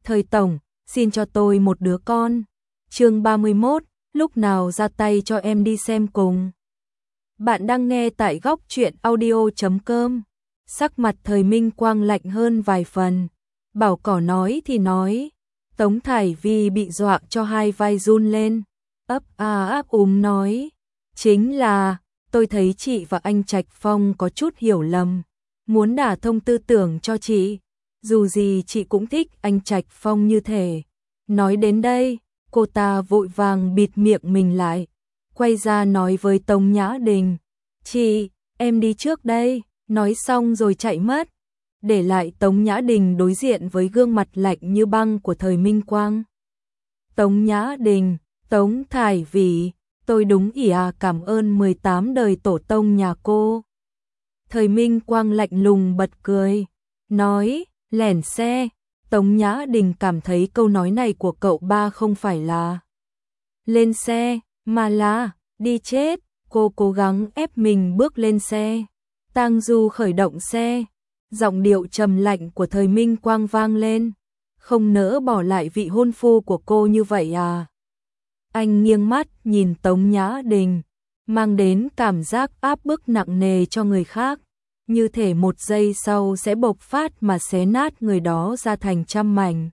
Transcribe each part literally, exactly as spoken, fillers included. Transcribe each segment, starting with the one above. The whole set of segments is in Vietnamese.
Thời tổng, xin cho tôi một đứa con. Chương ba mươi mốt, lúc nào ra tay cho em đi xem cùng. Bạn đang nghe tại góc truyện audio chấm com. Sắc mặt Thời Minh Quang lạnh hơn vài phần. Bảo cỏ nói thì nói. Tống Thải Vi bị dọa cho hai vai run lên. Ấp a áp úng nói. Chính là, tôi thấy chị và anh Trạch Phong có chút hiểu lầm. Muốn đả thông tư tưởng cho chị. Dù gì chị cũng thích anh Trạch Phong như thể. Nói đến đây, cô ta vội vàng bịt miệng mình lại. Quay ra nói với Tống Nhã Đình. Chị, em đi trước đây. Nói xong rồi chạy mất. Để lại Tống Nhã Đình đối diện với gương mặt lạnh như băng của Thời Minh Quang. Tống Nhã Đình, Tống Thải Vi, tôi đúng ỉ à cảm ơn mười tám đời tổ tông nhà cô. Thời Minh Quang lạnh lùng bật cười. Nói, lẻn xe. Tống Nhã Đình cảm thấy câu nói này của cậu ba không phải là lên xe, mà là đi chết. Cô cố gắng ép mình bước lên xe. Tang Du khởi động xe. Giọng điệu trầm lạnh của Thời Minh Quang vang lên. Không nỡ bỏ lại vị hôn phu của cô như vậy à? Anh nghiêng mắt nhìn Tống Nhã Đình, mang đến cảm giác áp bức nặng nề cho người khác. Như thể một giây sau sẽ bộc phát mà xé nát người đó ra thành trăm mảnh.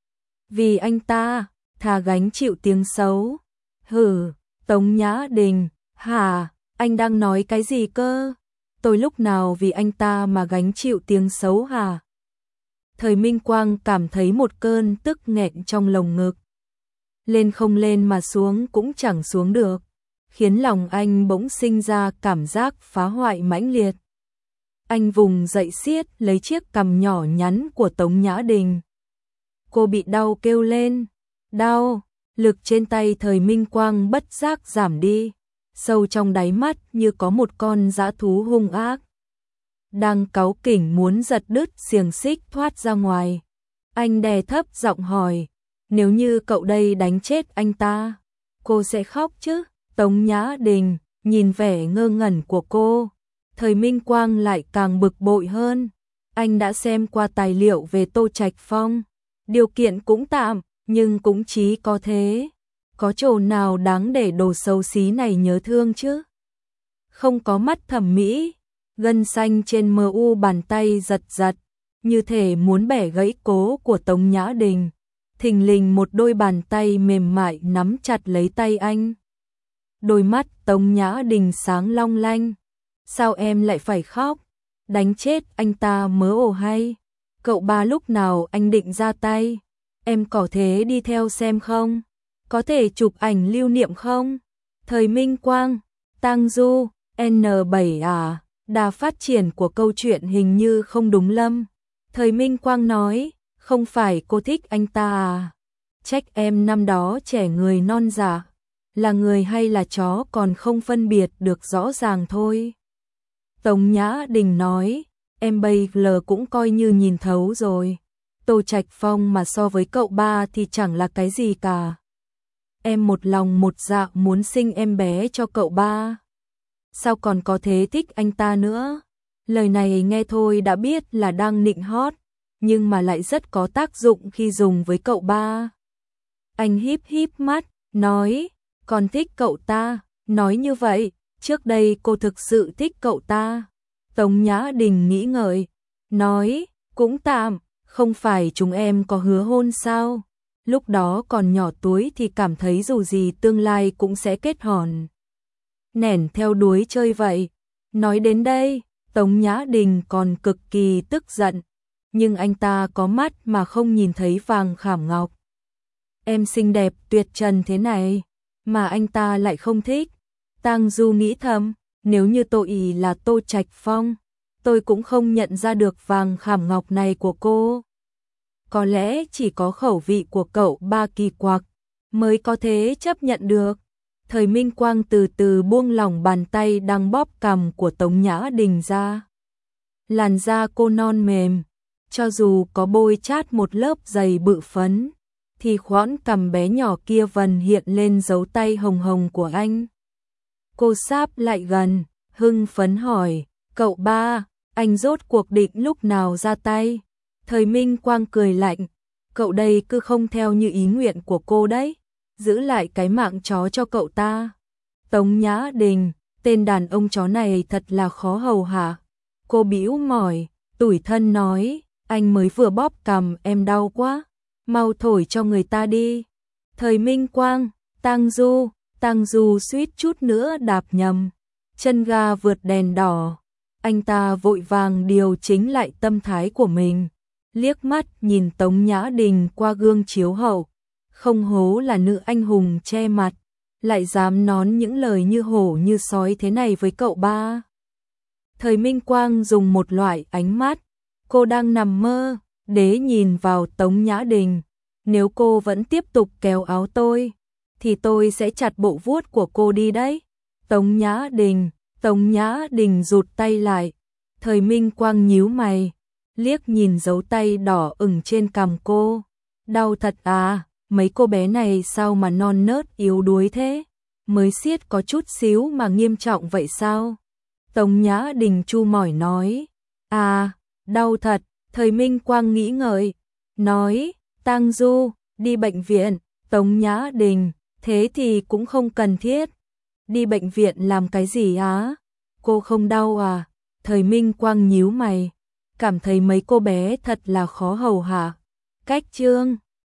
Vì anh ta, thà gánh chịu tiếng xấu. Hừ, Tống Nhã Đình, hả, anh đang nói cái gì cơ? Tôi lúc nào vì anh ta mà gánh chịu tiếng xấu hả? Thời Minh Quang cảm thấy một cơn tức nghẹn trong lồng ngực. Lên không lên mà xuống cũng chẳng xuống được, khiến lòng anh bỗng sinh ra cảm giác phá hoại mãnh liệt. Anh vùng dậy siết lấy chiếc cằm nhỏ nhắn của Tống Nhã Đình. Cô bị đau kêu lên. Đau, lực trên tay Thời Minh Quang bất giác giảm đi. Sâu trong đáy mắt như có một con dã thú hung ác đang cáu kỉnh muốn giật đứt xiềng xích thoát ra ngoài. Anh đè thấp giọng hỏi, nếu như cậu đây đánh chết anh ta, cô sẽ khóc chứ? Tống Nhã Đình nhìn vẻ ngơ ngẩn của cô, Thời Minh Quang lại càng bực bội hơn. Anh đã xem qua tài liệu về Tô Trạch Phong, điều kiện cũng tạm, nhưng cũng chỉ có thế. Có chỗ nào đáng để đồ xấu xí này nhớ thương chứ? Không có mắt thẩm mỹ, gân xanh trên mờ u bàn tay giật giật, như thể muốn bẻ gãy cố của Tống Nhã Đình. Thình lình một đôi bàn tay mềm mại nắm chặt lấy tay anh. Đôi mắt Tống Nhã Đình sáng long lanh. Sao em lại phải khóc? Đánh chết anh ta mớ ồ hay? Cậu ba lúc nào anh định ra tay? Em có thể đi theo xem không? Có thể chụp ảnh lưu niệm không? Thời Minh Quang, Tang Du, N bảy à, đà phát triển của câu chuyện hình như không đúng lắm. Thời Minh Quang nói, không phải cô thích anh ta à? Trách em năm đó trẻ người non dạ, là người hay là chó còn không phân biệt được rõ ràng thôi. Tống Nhã Đình nói, em bây giờ cũng coi như nhìn thấu rồi. Tô Trạch Phong mà so với cậu ba thì chẳng là cái gì cả. Em một lòng một dạ muốn sinh em bé cho cậu ba. Sao còn có thể thích anh ta nữa? Lời này nghe thôi đã biết là đang nịnh hót, nhưng mà lại rất có tác dụng khi dùng với cậu ba. Anh híp híp mắt, nói, còn thích cậu ta. Nói như vậy, trước đây cô thực sự thích cậu ta. Tống Nhã Đình nghĩ ngợi, nói, cũng tạm, không phải chúng em có hứa hôn sao? Lúc đó còn nhỏ túi thì cảm thấy dù gì tương lai cũng sẽ kết hòn nẻn theo đuối chơi vậy. Nói đến đây, Tống Nhã Đình còn cực kỳ tức giận, nhưng anh ta có mắt mà không nhìn thấy vàng khảm ngọc. Em xinh đẹp tuyệt trần thế này, mà anh ta lại không thích. Tang Du nghĩ thầm, nếu như tôi là Tô Trạch Phong, tôi cũng không nhận ra được vàng khảm ngọc này của cô. Có lẽ chỉ có khẩu vị của cậu ba kỳ quặc mới có thể chấp nhận được. Thời Minh Quang từ từ buông lỏng bàn tay đang bóp cằm của Tống Nhã Đình ra. Làn da cô non mềm, cho dù có bôi chát một lớp dày bự phấn, thì khoãn cằm bé nhỏ kia vẫn hiện lên dấu tay hồng hồng của anh. Cô sáp lại gần, hưng phấn hỏi, cậu ba, anh rốt cuộc định lúc nào ra tay? Thời Minh Quang cười lạnh, cậu đây cứ không theo như ý nguyện của cô đấy, giữ lại cái mạng chó cho cậu ta. Tống Nhã Đình, tên đàn ông chó này thật là khó hầu hạ. Cô bĩu mỏi, tủi thân nói, anh mới vừa bóp cằm em đau quá, mau thổi cho người ta đi. Thời Minh Quang, Tang Du, Tang Du suýt chút nữa đạp nhầm, chân ga vượt đèn đỏ. Anh ta vội vàng điều chỉnh lại tâm thái của mình, liếc mắt nhìn Tống Nhã Đình qua gương chiếu hậu, không hố là nữ anh hùng che mặt, lại dám nói những lời như hổ như sói thế này với cậu ba. Thời Minh Quang dùng một loại ánh mắt, cô đang nằm mơ, để nhìn vào Tống Nhã Đình. Nếu cô vẫn tiếp tục kéo áo tôi, thì tôi sẽ chặt bộ vuốt của cô đi đấy. Tống Nhã Đình, Tống Nhã Đình rụt tay lại. Thời Minh Quang nhíu mày, liếc nhìn dấu tay đỏ ửng trên cằm cô. Đau thật à, mấy cô bé này sao mà non nớt yếu đuối thế? Mới xiết có chút xíu mà nghiêm trọng vậy sao? Tống Nhã Đình chu mỏi nói. À, đau thật. Thời Minh Quang nghĩ ngợi, nói, Tang Du, đi bệnh viện. Tống Nhã Đình, thế thì cũng không cần thiết. Đi bệnh viện làm cái gì á? Cô không đau à? Thời Minh Quang nhíu mày, cảm thấy mấy cô bé thật là khó hầu hạ. Cách chương